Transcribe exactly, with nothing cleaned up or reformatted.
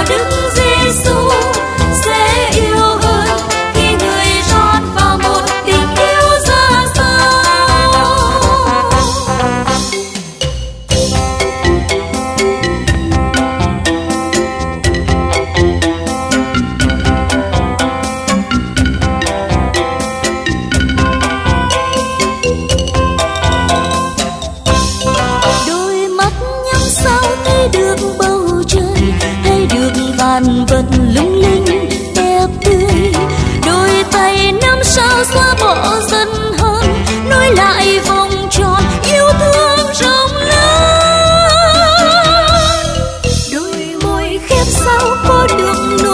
của Đức Giêsu sẽ yêu hơn khi người rót vào một tình yêu ra sao. Đôi mắt nhắm sao thấy được bầu trời, thấy được vạn vật lung linh đẹp tươi. Đôi tay nắm sao xóa bỏ giận hờn, nối lại vòng tròn yêu thương rộng lớn. Đôi môi khép sao có được nụ